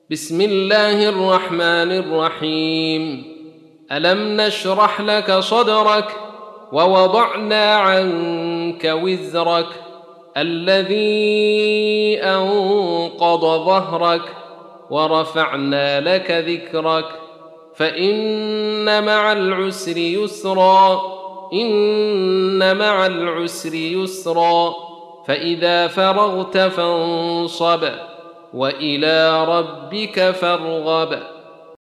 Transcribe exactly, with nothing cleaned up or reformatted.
بسم الله الرحمن الرحيم. ألم نشرح لك صدرك ووضعنا عنك وزرك الذي أنقض ظهرك ورفعنا لك ذكرك فإن مع العسر يسرا إن مع العسر يسرا فإذا فرغت فانصب وإلى ربك فارغب.